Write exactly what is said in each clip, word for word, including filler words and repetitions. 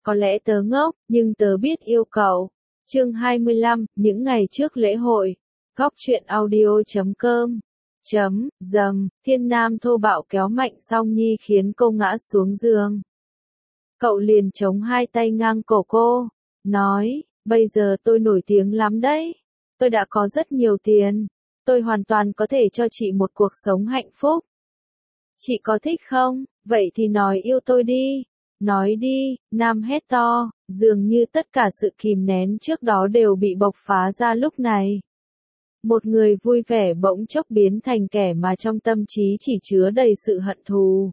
Có lẽ tớ ngốc, nhưng tớ biết yêu cậu. Chương hai mươi lăm, những ngày trước lễ hội. Góc truyện audio chấm com. Chấm, dầm, Thiên Nam thô bạo kéo mạnh Song Nhi khiến cô ngã xuống giường. Cậu liền chống hai tay ngang cổ cô, nói, bây giờ tôi nổi tiếng lắm đấy. Tôi đã có rất nhiều tiền. Tôi hoàn toàn có thể cho chị một cuộc sống hạnh phúc. Chị có thích không? Vậy thì nói yêu tôi đi. Nói đi, Nam hét to, dường như tất cả sự kìm nén trước đó đều bị bộc phá ra lúc này. Một người vui vẻ bỗng chốc biến thành kẻ mà trong tâm trí chỉ chứa đầy sự hận thù.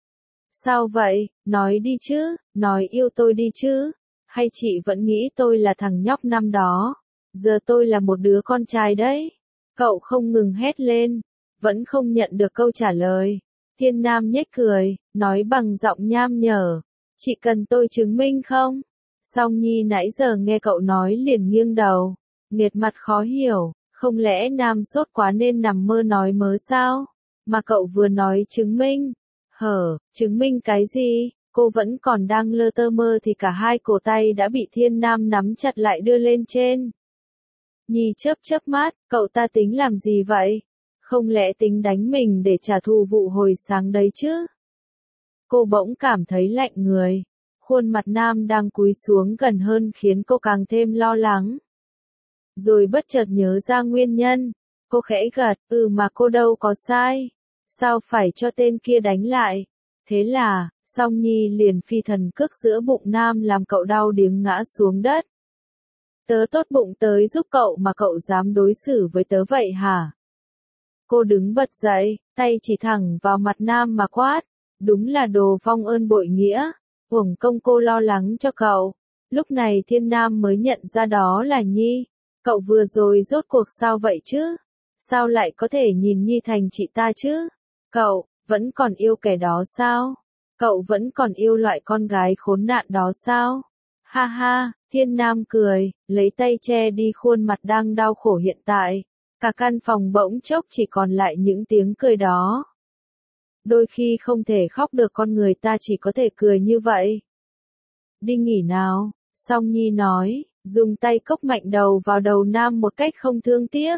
Sao vậy? Nói đi chứ, nói yêu tôi đi chứ. Hay chị vẫn nghĩ tôi là thằng nhóc năm đó? Giờ tôi là một đứa con trai đấy. Cậu không ngừng hét lên, vẫn không nhận được câu trả lời. Thiên Nam nhếch cười, nói bằng giọng nham nhở. Chị cần tôi chứng minh không? Song Nhi nãy giờ nghe cậu nói liền nghiêng đầu, nghiệt mặt khó hiểu, không lẽ Nam sốt quá nên nằm mơ nói mớ sao? Mà cậu vừa nói chứng minh. Hở, chứng minh cái gì? Cô vẫn còn đang lơ tơ mơ thì cả hai cổ tay đã bị Thiên Nam nắm chặt lại đưa lên trên. Nhi chớp chớp mắt, cậu ta tính làm gì vậy? Không lẽ tính đánh mình để trả thù vụ hồi sáng đấy chứ? Cô bỗng cảm thấy lạnh người. Khuôn mặt Nam đang cúi xuống gần hơn khiến cô càng thêm lo lắng. Rồi bất chợt nhớ ra nguyên nhân. Cô khẽ gật, ừ mà cô đâu có sai. Sao phải cho tên kia đánh lại? Thế là, Song Nhi liền phi thần cước giữa bụng Nam làm cậu đau điếng ngã xuống đất. Tớ tốt bụng tới giúp cậu mà cậu dám đối xử với tớ vậy hả? Cô đứng bật dậy, tay chỉ thẳng vào mặt Nam mà quát. Đúng là đồ vong ơn bội nghĩa. Uổng công cô lo lắng cho cậu. Lúc này Thiên Nam mới nhận ra đó là Nhi. Cậu vừa rồi rốt cuộc sao vậy chứ? Sao lại có thể nhìn Nhi thành chị ta chứ? Cậu, vẫn còn yêu kẻ đó sao? Cậu vẫn còn yêu loại con gái khốn nạn đó sao? Ha ha, Thiên Nam cười, lấy tay che đi khuôn mặt đang đau khổ hiện tại. Cả căn phòng bỗng chốc chỉ còn lại những tiếng cười đó. Đôi khi không thể khóc được con người ta chỉ có thể cười như vậy. Đi nghỉ nào, Song Nhi nói, dùng tay cốc mạnh đầu vào đầu Nam một cách không thương tiếc.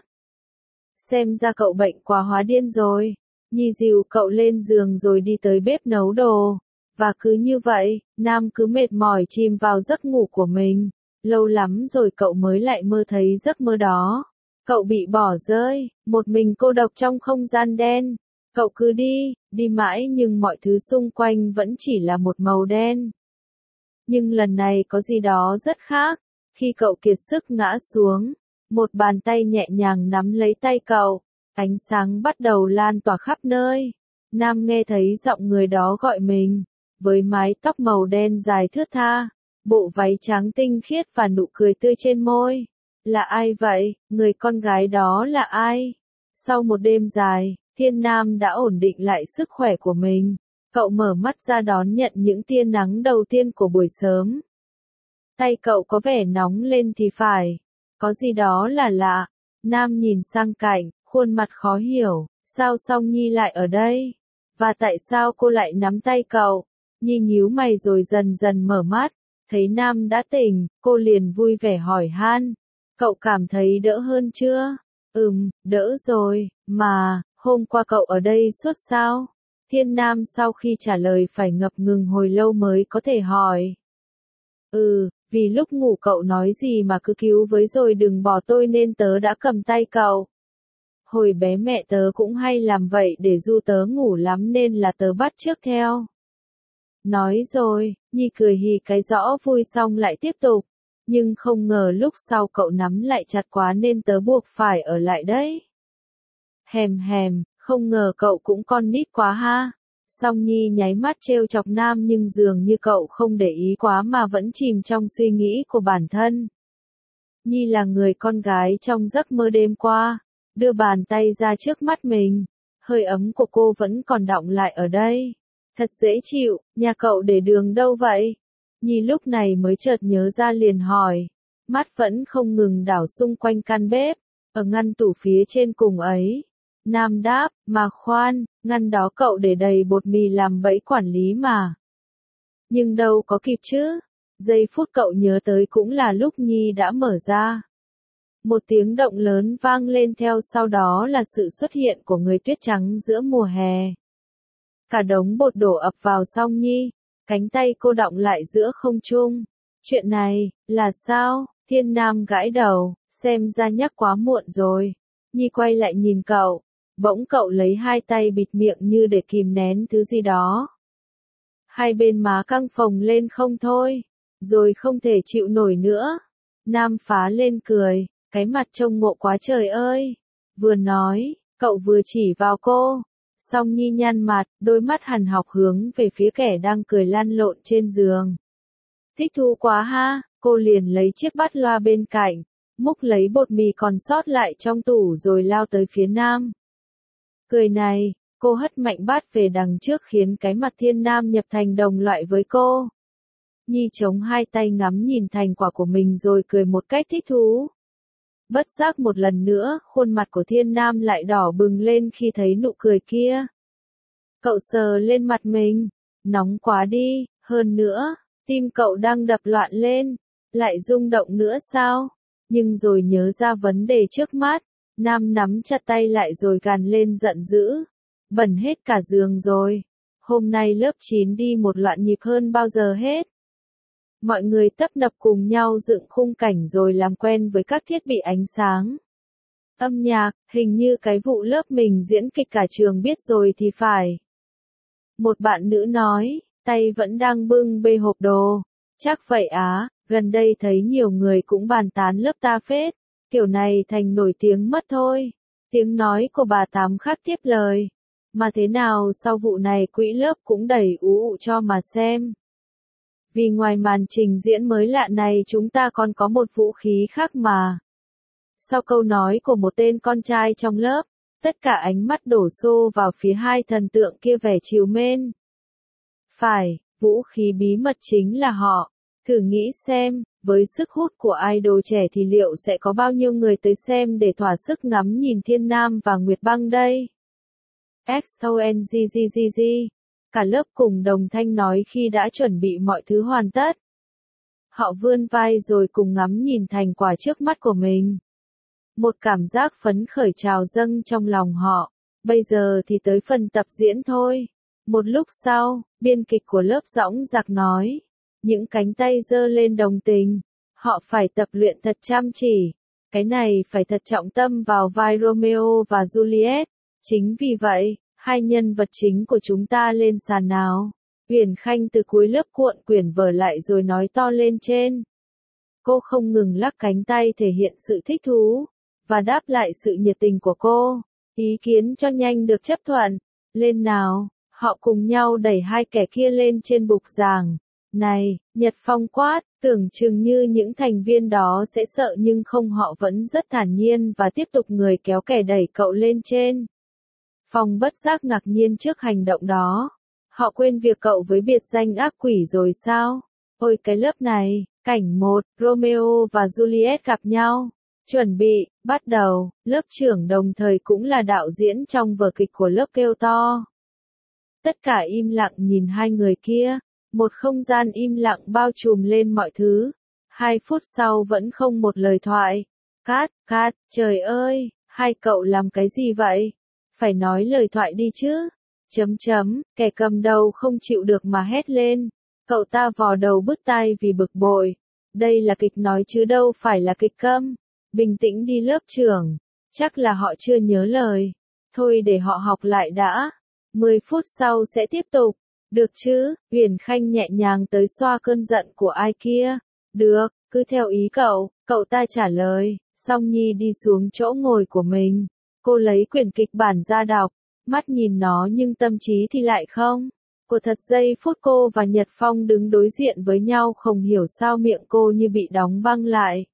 Xem ra cậu bệnh quá hóa điên rồi. Nhi dìu cậu lên giường rồi đi tới bếp nấu đồ. Và cứ như vậy, Nam cứ mệt mỏi chìm vào giấc ngủ của mình. Lâu lắm rồi cậu mới lại mơ thấy giấc mơ đó. Cậu bị bỏ rơi, một mình cô độc trong không gian đen. Cậu cứ đi, đi mãi nhưng mọi thứ xung quanh vẫn chỉ là một màu đen. Nhưng lần này có gì đó rất khác. Khi cậu kiệt sức ngã xuống, một bàn tay nhẹ nhàng nắm lấy tay cậu. Ánh sáng bắt đầu lan tỏa khắp nơi. Nam nghe thấy giọng người đó gọi mình. Với mái tóc màu đen dài thướt tha, bộ váy trắng tinh khiết và nụ cười tươi trên môi. Là ai vậy? Người con gái đó là ai? Sau một đêm dài, Thiên Nam đã ổn định lại sức khỏe của mình. Cậu mở mắt ra đón nhận những tia nắng đầu tiên của buổi sớm. Tay cậu có vẻ nóng lên thì phải. Có gì đó là lạ. Nam nhìn sang cạnh, khuôn mặt khó hiểu. Sao Song Nhi lại ở đây? Và tại sao cô lại nắm tay cậu? Nhi nhíu mày rồi dần dần mở mắt. Thấy Nam đã tỉnh, cô liền vui vẻ hỏi han. Cậu cảm thấy đỡ hơn chưa? Ừm, đỡ rồi, mà, hôm qua cậu ở đây suốt sao? Thiên Nam sau khi trả lời phải ngập ngừng hồi lâu mới có thể hỏi. Ừ, vì lúc ngủ cậu nói gì mà cứ cứu với rồi đừng bỏ tôi nên tớ đã cầm tay cậu. Hồi bé mẹ tớ cũng hay làm vậy để du tớ ngủ lắm nên là tớ bắt chước theo. Nói rồi, Nhi cười hì cái rõ vui xong lại tiếp tục. Nhưng không ngờ lúc sau cậu nắm lại chặt quá nên tớ buộc phải ở lại đấy. Hèm hèm, không ngờ cậu cũng con nít quá ha. Song Nhi nháy mắt trêu chọc Nam nhưng dường như cậu không để ý quá mà vẫn chìm trong suy nghĩ của bản thân. Nhi là người con gái trong giấc mơ đêm qua, đưa bàn tay ra trước mắt mình. Hơi ấm của cô vẫn còn đọng lại ở đây. Thật dễ chịu, nhà cậu để đường đâu vậy? Nhi lúc này mới chợt nhớ ra liền hỏi. Mắt vẫn không ngừng đảo xung quanh căn bếp, ở ngăn tủ phía trên cùng ấy. Nam đáp, mà khoan, ngăn đó cậu để đầy bột mì làm bẫy quản lý mà. Nhưng đâu có kịp chứ. Giây phút cậu nhớ tới cũng là lúc Nhi đã mở ra. Một tiếng động lớn vang lên theo sau đó là sự xuất hiện của người tuyết trắng giữa mùa hè. Cả đống bột đổ ập vào Song Nhi, cánh tay cô đọng lại giữa không trung. Chuyện này, là sao? Thiên Nam gãi đầu, xem ra nhắc quá muộn rồi. Nhi quay lại nhìn cậu, bỗng cậu lấy hai tay bịt miệng như để kìm nén thứ gì đó. Hai bên má căng phồng lên không thôi, rồi không thể chịu nổi nữa. Nam phá lên cười, cái mặt trông ngộ quá trời ơi. Vừa nói, cậu vừa chỉ vào cô. Song Nhi nhăn mặt, đôi mắt hằn học hướng về phía kẻ đang cười lăn lộn trên giường. Thích thú quá ha, cô liền lấy chiếc bát loa bên cạnh, múc lấy bột mì còn sót lại trong tủ rồi lao tới phía Nam. Cười này, cô hất mạnh bát về đằng trước khiến cái mặt Thiên Nam nhập thành đồng loại với cô. Nhi chống hai tay ngắm nhìn thành quả của mình rồi cười một cách thích thú. Bất giác một lần nữa, khuôn mặt của Thiên Nam lại đỏ bừng lên khi thấy nụ cười kia. Cậu sờ lên mặt mình, nóng quá đi, hơn nữa, tim cậu đang đập loạn lên, lại rung động nữa sao? Nhưng rồi nhớ ra vấn đề trước mắt, Nam nắm chặt tay lại rồi gằn lên giận dữ. Bẩn hết cả giường rồi, hôm nay lớp chín đi một loạn nhịp hơn bao giờ hết. Mọi người tấp nập cùng nhau dựng khung cảnh rồi làm quen với các thiết bị ánh sáng. Âm nhạc, hình như cái vụ lớp mình diễn kịch cả trường biết rồi thì phải. Một bạn nữ nói, tay vẫn đang bưng bê hộp đồ. Chắc vậy á, gần đây thấy nhiều người cũng bàn tán lớp ta phết, kiểu này thành nổi tiếng mất thôi. Tiếng nói của bà Tám khác tiếp lời. Mà thế nào sau vụ này quỹ lớp cũng đẩy ú ụ cho mà xem. Vì ngoài màn trình diễn mới lạ này chúng ta còn có một vũ khí khác mà. Sau câu nói của một tên con trai trong lớp, tất cả ánh mắt đổ xô vào phía hai thần tượng kia vẻ trìu mến. Phải, vũ khí bí mật chính là họ. Thử nghĩ xem, với sức hút của idol trẻ thì liệu sẽ có bao nhiêu người tới xem để thỏa sức ngắm nhìn Thiên Nam và Nguyệt Băng đây? Xongggg. Cả lớp cùng đồng thanh nói khi đã chuẩn bị mọi thứ hoàn tất. Họ vươn vai rồi cùng ngắm nhìn thành quả trước mắt của mình. Một cảm giác phấn khởi trào dâng trong lòng họ. Bây giờ thì tới phần tập diễn thôi. Một lúc sau, biên kịch của lớp dõng dạc nói. Những cánh tay giơ lên đồng tình. Họ phải tập luyện thật chăm chỉ. Cái này phải thật trọng tâm vào vai Romeo và Juliet. Chính vì vậy, hai nhân vật chính của chúng ta lên sàn nào. Huyền Khanh từ cuối lớp cuộn quyển vở lại rồi nói to lên trên. Cô không ngừng lắc cánh tay thể hiện sự thích thú, và đáp lại sự nhiệt tình của cô. Ý kiến cho nhanh được chấp thuận. Lên nào, họ cùng nhau đẩy hai kẻ kia lên trên bục giảng. Này, Nhật Phong quát, tưởng chừng như những thành viên đó sẽ sợ nhưng không, họ vẫn rất thản nhiên và tiếp tục người kéo kẻ đẩy cậu lên trên. Phong bất giác ngạc nhiên trước hành động đó. Họ quên việc cậu với biệt danh ác quỷ rồi sao? Ôi cái lớp này, cảnh một, Romeo và Juliet gặp nhau. Chuẩn bị, bắt đầu, lớp trưởng đồng thời cũng là đạo diễn trong vở kịch của lớp kêu to. Tất cả im lặng nhìn hai người kia. Một không gian im lặng bao trùm lên mọi thứ. Hai phút sau vẫn không một lời thoại. Cát, cát, trời ơi, hai cậu làm cái gì vậy? Phải nói lời thoại đi chứ. Chấm chấm, kẻ cầm đầu không chịu được mà hét lên. Cậu ta vò đầu bứt tai vì bực bội. Đây là kịch nói chứ đâu phải là kịch câm. Bình tĩnh đi lớp trưởng. Chắc là họ chưa nhớ lời. Thôi để họ học lại đã. Mười phút sau sẽ tiếp tục. Được chứ, Huyền Khanh nhẹ nhàng tới xoa cơn giận của ai kia. Được, cứ theo ý cậu, cậu ta trả lời. Song Nhi đi xuống chỗ ngồi của mình. Cô lấy quyển kịch bản ra đọc. Mắt nhìn nó nhưng tâm trí thì lại không. Của thật giây phút cô và Nhật Phong đứng đối diện với nhau không hiểu sao miệng cô như bị đóng băng lại.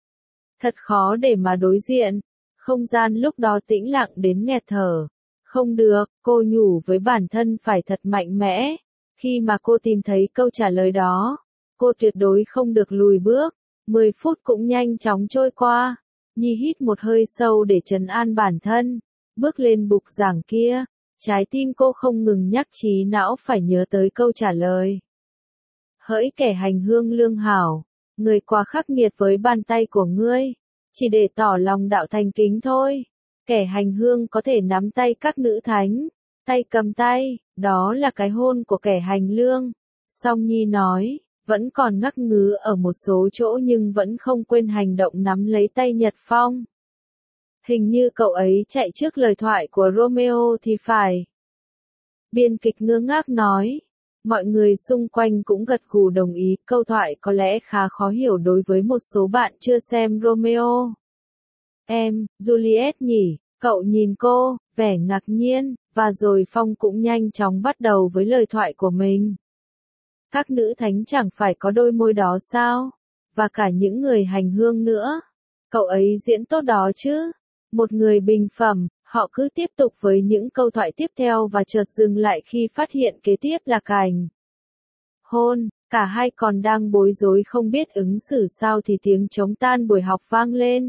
Thật khó để mà đối diện. Không gian lúc đó tĩnh lặng đến nghẹt thở. Không được, cô nhủ với bản thân phải thật mạnh mẽ. Khi mà cô tìm thấy câu trả lời đó, cô tuyệt đối không được lùi bước. Mười phút cũng nhanh chóng trôi qua. Nhi hít một hơi sâu để trấn an bản thân. Bước lên bục giảng kia, trái tim cô không ngừng nhắc trí não phải nhớ tới câu trả lời. Hỡi kẻ hành hương lương hảo, người quá khắc nghiệt với bàn tay của ngươi, chỉ để tỏ lòng đạo thành kính thôi. Kẻ hành hương có thể nắm tay các nữ thánh, tay cầm tay, đó là cái hôn của kẻ hành lương. Song Nhi nói, vẫn còn ngắc ngứ ở một số chỗ nhưng vẫn không quên hành động nắm lấy tay Nhật Phong. Hình như cậu ấy chạy trước lời thoại của Romeo thì phải. Biên kịch ngơ ngác nói. Mọi người xung quanh cũng gật gù đồng ý, câu thoại có lẽ khá khó hiểu đối với một số bạn chưa xem Romeo. Em, Juliet nhỉ, cậu nhìn cô, vẻ ngạc nhiên, và rồi Phong cũng nhanh chóng bắt đầu với lời thoại của mình. Các nữ thánh chẳng phải có đôi môi đó sao? Và cả những người hành hương nữa. Cậu ấy diễn tốt đó chứ? Một người bình phẩm, họ cứ tiếp tục với những câu thoại tiếp theo và chợt dừng lại khi phát hiện kế tiếp là cảnh hôn. Cả hai còn đang bối rối không biết ứng xử sao thì tiếng trống tan buổi học vang lên.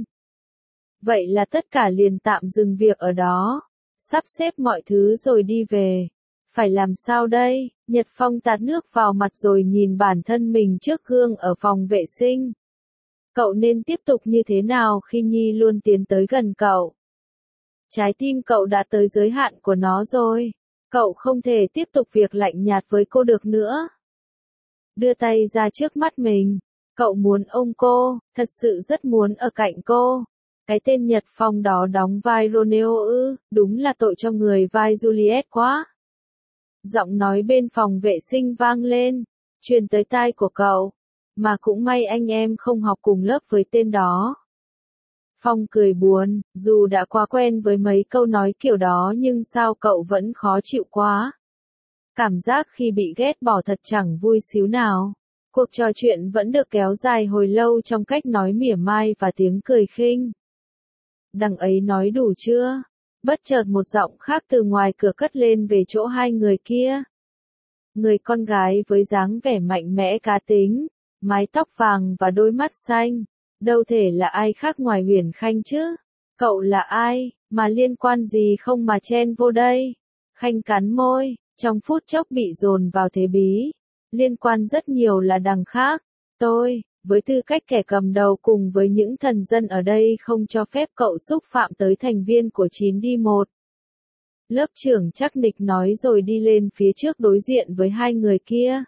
Vậy là tất cả liền tạm dừng việc ở đó, sắp xếp mọi thứ rồi đi về. Phải làm sao đây? Nhật Phong tạt nước vào mặt rồi nhìn bản thân mình trước gương ở phòng vệ sinh. Cậu nên tiếp tục như thế nào khi Nhi luôn tiến tới gần cậu? Trái tim cậu đã tới giới hạn của nó rồi. Cậu không thể tiếp tục việc lạnh nhạt với cô được nữa. Đưa tay ra trước mắt mình. Cậu muốn ôm cô, thật sự rất muốn ở cạnh cô. Cái tên Nhật Phong đó đóng vai Romeo ư, đúng là tội cho người vai Juliet quá. Giọng nói bên phòng vệ sinh vang lên, truyền tới tai của cậu. Mà cũng may anh em không học cùng lớp với tên đó. Phong cười buồn, dù đã quá quen với mấy câu nói kiểu đó nhưng sao cậu vẫn khó chịu quá. Cảm giác khi bị ghét bỏ thật chẳng vui xíu nào. Cuộc trò chuyện vẫn được kéo dài hồi lâu trong cách nói mỉa mai và tiếng cười khinh. Đằng ấy nói đủ chưa? Bất chợt một giọng khác từ ngoài cửa cất lên về chỗ hai người kia. Người con gái với dáng vẻ mạnh mẽ cá tính, mái tóc vàng và đôi mắt xanh, đâu thể là ai khác ngoài Huyền Khanh chứ. Cậu là ai, mà liên quan gì không mà chen vô đây? Khanh cắn môi, trong phút chốc bị dồn vào thế bí. Liên quan rất nhiều là đằng khác. Tôi, với tư cách kẻ cầm đầu cùng với những thần dân ở đây không cho phép cậu xúc phạm tới thành viên của chín đi một. Lớp trưởng chắc nịch nói rồi đi lên phía trước đối diện với hai người kia.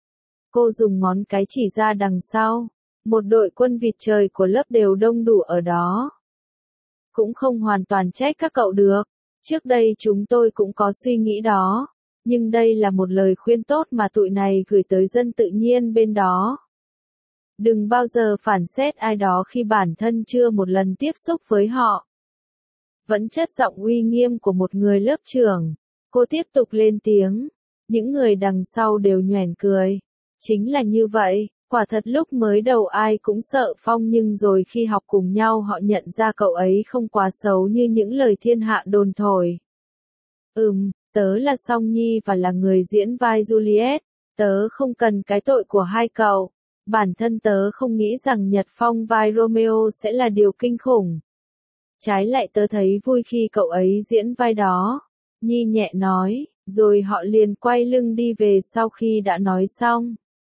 Cô dùng ngón cái chỉ ra đằng sau. Một đội quân vịt trời của lớp đều đông đủ ở đó. Cũng không hoàn toàn trách các cậu được. Trước đây chúng tôi cũng có suy nghĩ đó. Nhưng đây là một lời khuyên tốt mà tụi này gửi tới dân tự nhiên bên đó. Đừng bao giờ phản xét ai đó khi bản thân chưa một lần tiếp xúc với họ. Vẫn chất giọng uy nghiêm của một người lớp trưởng. Cô tiếp tục lên tiếng. Những người đằng sau đều nhoẻn cười. Chính là như vậy, quả thật lúc mới đầu ai cũng sợ Phong nhưng rồi khi học cùng nhau họ nhận ra cậu ấy không quá xấu như những lời thiên hạ đồn thổi. Ừm, tớ là Song Nhi và là người diễn vai Juliet. Tớ không cần cái tội của hai cậu. Bản thân tớ không nghĩ rằng Nhật Phong vai Romeo sẽ là điều kinh khủng. Trái lại tớ thấy vui khi cậu ấy diễn vai đó. Nhi nhẹ nói, rồi họ liền quay lưng đi về sau khi đã nói xong.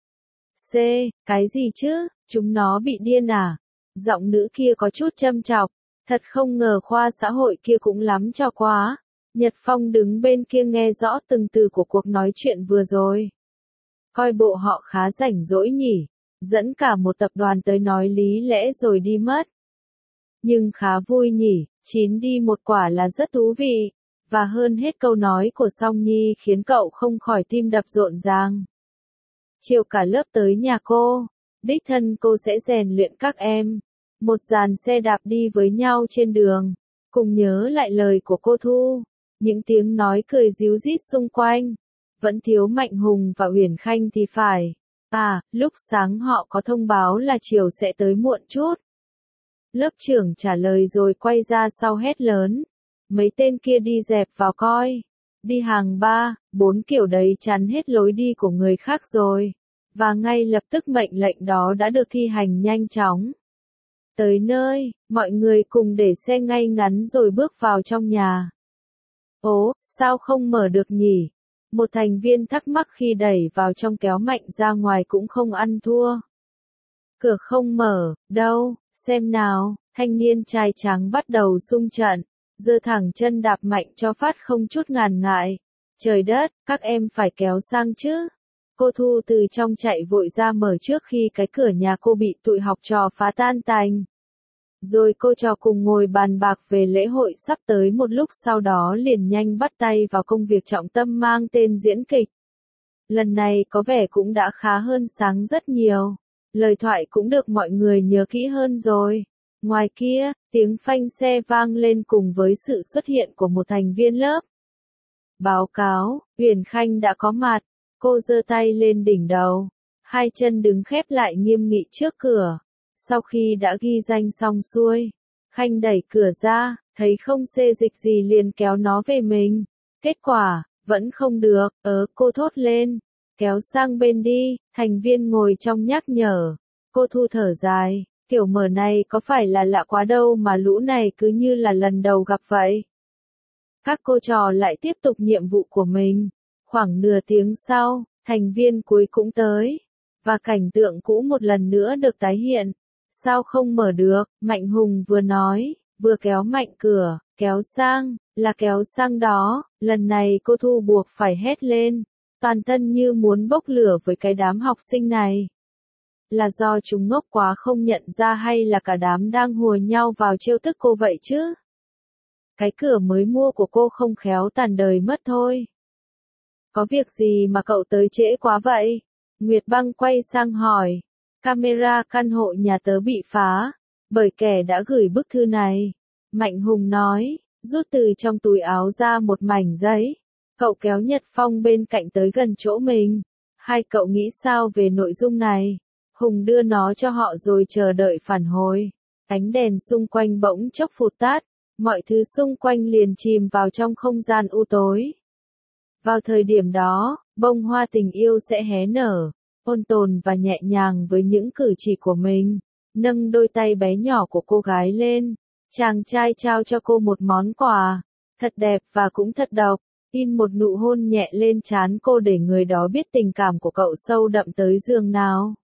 C, cái gì chứ, chúng nó bị điên à? Giọng nữ kia có chút châm chọc. Thật không ngờ khoa xã hội kia cũng lắm cho quá. Nhật Phong đứng bên kia nghe rõ từng từ của cuộc nói chuyện vừa rồi. Coi bộ họ khá rảnh rỗi nhỉ. Dẫn cả một tập đoàn tới nói lý lẽ rồi đi mất. Nhưng khá vui nhỉ, chín đi một quả là rất thú vị. Và hơn hết câu nói của Song Nhi khiến cậu không khỏi tim đập rộn ràng. Chiều cả lớp tới nhà cô, đích thân cô sẽ rèn luyện các em. Một dàn xe đạp đi với nhau trên đường, cùng nhớ lại lời của cô Thu. Những tiếng nói cười ríu rít xung quanh. Vẫn thiếu Mạnh Hùng và Huyền Khanh thì phải. À, lúc sáng họ có thông báo là chiều sẽ tới muộn chút. Lớp trưởng trả lời rồi quay ra sau hét lớn. Mấy tên kia đi dẹp vào coi. Đi hàng ba, bốn kiểu đấy chắn hết lối đi của người khác rồi. Và ngay lập tức mệnh lệnh đó đã được thi hành nhanh chóng. Tới nơi, mọi người cùng để xe ngay ngắn rồi bước vào trong nhà. Ố, sao không mở được nhỉ? Một thành viên thắc mắc khi đẩy vào trong kéo mạnh ra ngoài cũng không ăn thua. Cửa không mở, đâu, xem nào, thanh niên trai trắng bắt đầu xung trận, giơ thẳng chân đạp mạnh cho phát không chút ngàn ngại. Trời đất, các em phải kéo sang chứ. Cô Thu từ trong chạy vội ra mở trước khi cái cửa nhà cô bị tụi học trò phá tan tành. Rồi cô trò cùng ngồi bàn bạc về lễ hội sắp tới, một lúc sau đó liền nhanh bắt tay vào công việc trọng tâm mang tên diễn kịch. Lần này có vẻ cũng đã khá hơn sáng rất nhiều. Lời thoại cũng được mọi người nhớ kỹ hơn rồi. Ngoài kia, tiếng phanh xe vang lên cùng với sự xuất hiện của một thành viên lớp. Báo cáo, Huyền Khanh đã có mặt. Cô giơ tay lên đỉnh đầu. Hai chân đứng khép lại nghiêm nghị trước cửa. Sau khi đã ghi danh xong xuôi, Khanh đẩy cửa ra, thấy không xê dịch gì liền kéo nó về mình. Kết quả, vẫn không được, ớ cô thốt lên. Kéo sang bên đi, thành viên ngồi trong nhắc nhở. Cô Thu thở dài, kiểu mở này có phải là lạ quá đâu mà lũ này cứ như là lần đầu gặp vậy. Các cô trò lại tiếp tục nhiệm vụ của mình. Khoảng nửa tiếng sau, thành viên cuối cũng tới. Và cảnh tượng cũ một lần nữa được tái hiện. Sao không mở được, Mạnh Hùng vừa nói, vừa kéo mạnh cửa, kéo sang, là kéo sang đó, lần này cô Thu buộc phải hét lên, toàn thân như muốn bốc lửa với cái đám học sinh này. Là do chúng ngốc quá không nhận ra hay là cả đám đang hùa nhau vào trêu tức cô vậy chứ? Cái cửa mới mua của cô không khéo tàn đời mất thôi. Có việc gì mà cậu tới trễ quá vậy? Nguyệt Băng quay sang hỏi. Camera căn hộ nhà tớ bị phá, bởi kẻ đã gửi bức thư này. Mạnh Hùng nói, rút từ trong túi áo ra một mảnh giấy. Cậu kéo Nhật Phong bên cạnh tới gần chỗ mình. Hai cậu nghĩ sao về nội dung này? Hùng đưa nó cho họ rồi chờ đợi phản hồi. Ánh đèn xung quanh bỗng chốc phụt tắt. Mọi thứ xung quanh liền chìm vào trong không gian u tối. Vào thời điểm đó, bông hoa tình yêu sẽ hé nở. Ôn tồn và nhẹ nhàng với những cử chỉ của mình, nâng đôi tay bé nhỏ của cô gái lên, chàng trai trao cho cô một món quà, thật đẹp và cũng thật độc, in một nụ hôn nhẹ lên trán cô để người đó biết tình cảm của cậu sâu đậm tới giường nào.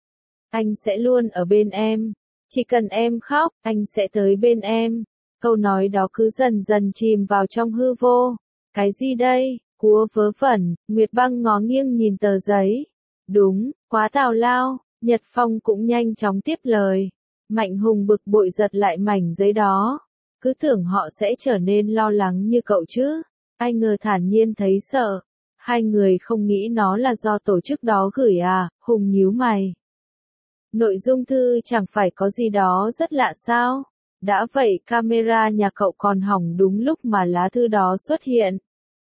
Anh sẽ luôn ở bên em, chỉ cần em khóc, anh sẽ tới bên em. Câu nói đó cứ dần dần chìm vào trong hư vô. Cái gì đây? Cúa vớ vẩn, Nguyệt Băng ngó nghiêng nhìn tờ giấy. Đúng, quá tào lao, Nhật Phong cũng nhanh chóng tiếp lời. Mạnh Hùng bực bội giật lại mảnh giấy đó. Cứ tưởng họ sẽ trở nên lo lắng như cậu chứ. Ai ngờ thản nhiên thấy sợ. Hai người không nghĩ nó là do tổ chức đó gửi à, Hùng nhíu mày. Nội dung thư chẳng phải có gì đó rất lạ sao? Đã vậy camera nhà cậu còn hỏng đúng lúc mà lá thư đó xuất hiện.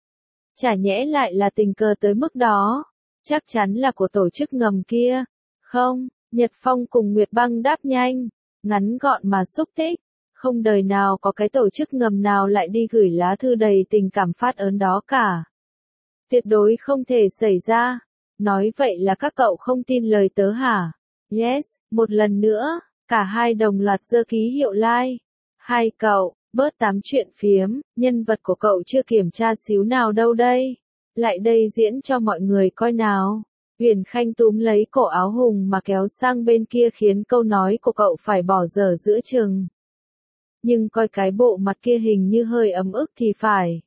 Chả nhẽ lại là tình cờ tới mức đó. Chắc chắn là của tổ chức ngầm kia. Không, Nhật Phong cùng Nguyệt Băng đáp nhanh, ngắn gọn mà xúc tích. Không đời nào có cái tổ chức ngầm nào lại đi gửi lá thư đầy tình cảm phát ơn đó cả. Tuyệt đối không thể xảy ra. Nói vậy là các cậu không tin lời tớ hả? Yes, một lần nữa, cả hai đồng loạt giơ ký hiệu like. Hai cậu, bớt tám chuyện phiếm, nhân vật của cậu chưa kiểm tra xíu nào đâu đây. Lại đây diễn cho mọi người coi nào. Huyền Khanh túm lấy cổ áo Hùng mà kéo sang bên kia khiến câu nói của cậu phải bỏ dở giữa chừng. Nhưng coi cái bộ mặt kia hình như hơi ấm ức thì phải.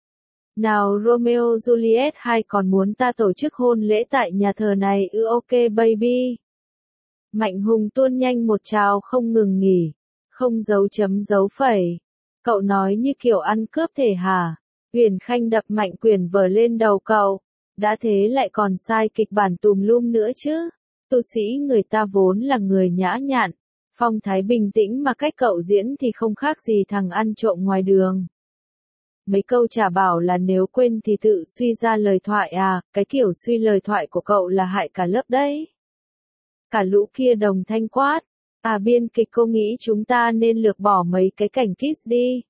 Nào Romeo Juliet hay còn muốn ta tổ chức hôn lễ tại nhà thờ này ư? Ok baby. Mạnh Hùng tuôn nhanh một trào không ngừng nghỉ. Không dấu chấm dấu phẩy. Cậu nói như kiểu ăn cướp thể hả? Huyền Khanh đập mạnh quyển vở lên đầu cậu. Đã thế lại còn sai kịch bản tùm lum nữa chứ. Tu sĩ người ta vốn là người nhã nhặn, phong thái bình tĩnh mà cách cậu diễn thì không khác gì thằng ăn trộm ngoài đường. Mấy câu chả bảo là nếu quên thì tự suy ra lời thoại à, cái kiểu suy lời thoại của cậu là hại cả lớp đấy. Cả lũ kia đồng thanh quát. À biên kịch cô nghĩ chúng ta nên lược bỏ mấy cái cảnh kiss đi.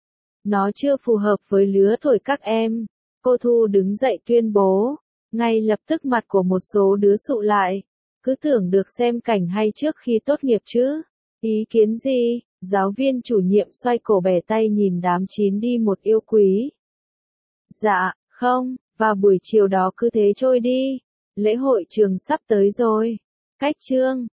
Nó chưa phù hợp với lứa tuổi các em. Cô Thu đứng dậy tuyên bố. Ngay lập tức mặt của một số đứa sụ lại. Cứ tưởng được xem cảnh hay trước khi tốt nghiệp chứ. Ý kiến gì? Giáo viên chủ nhiệm xoay cổ bẻ tay nhìn đám chín đi một yêu quý. Dạ, không, Và buổi chiều đó cứ thế trôi đi. Lễ hội trường sắp tới rồi. Cách chương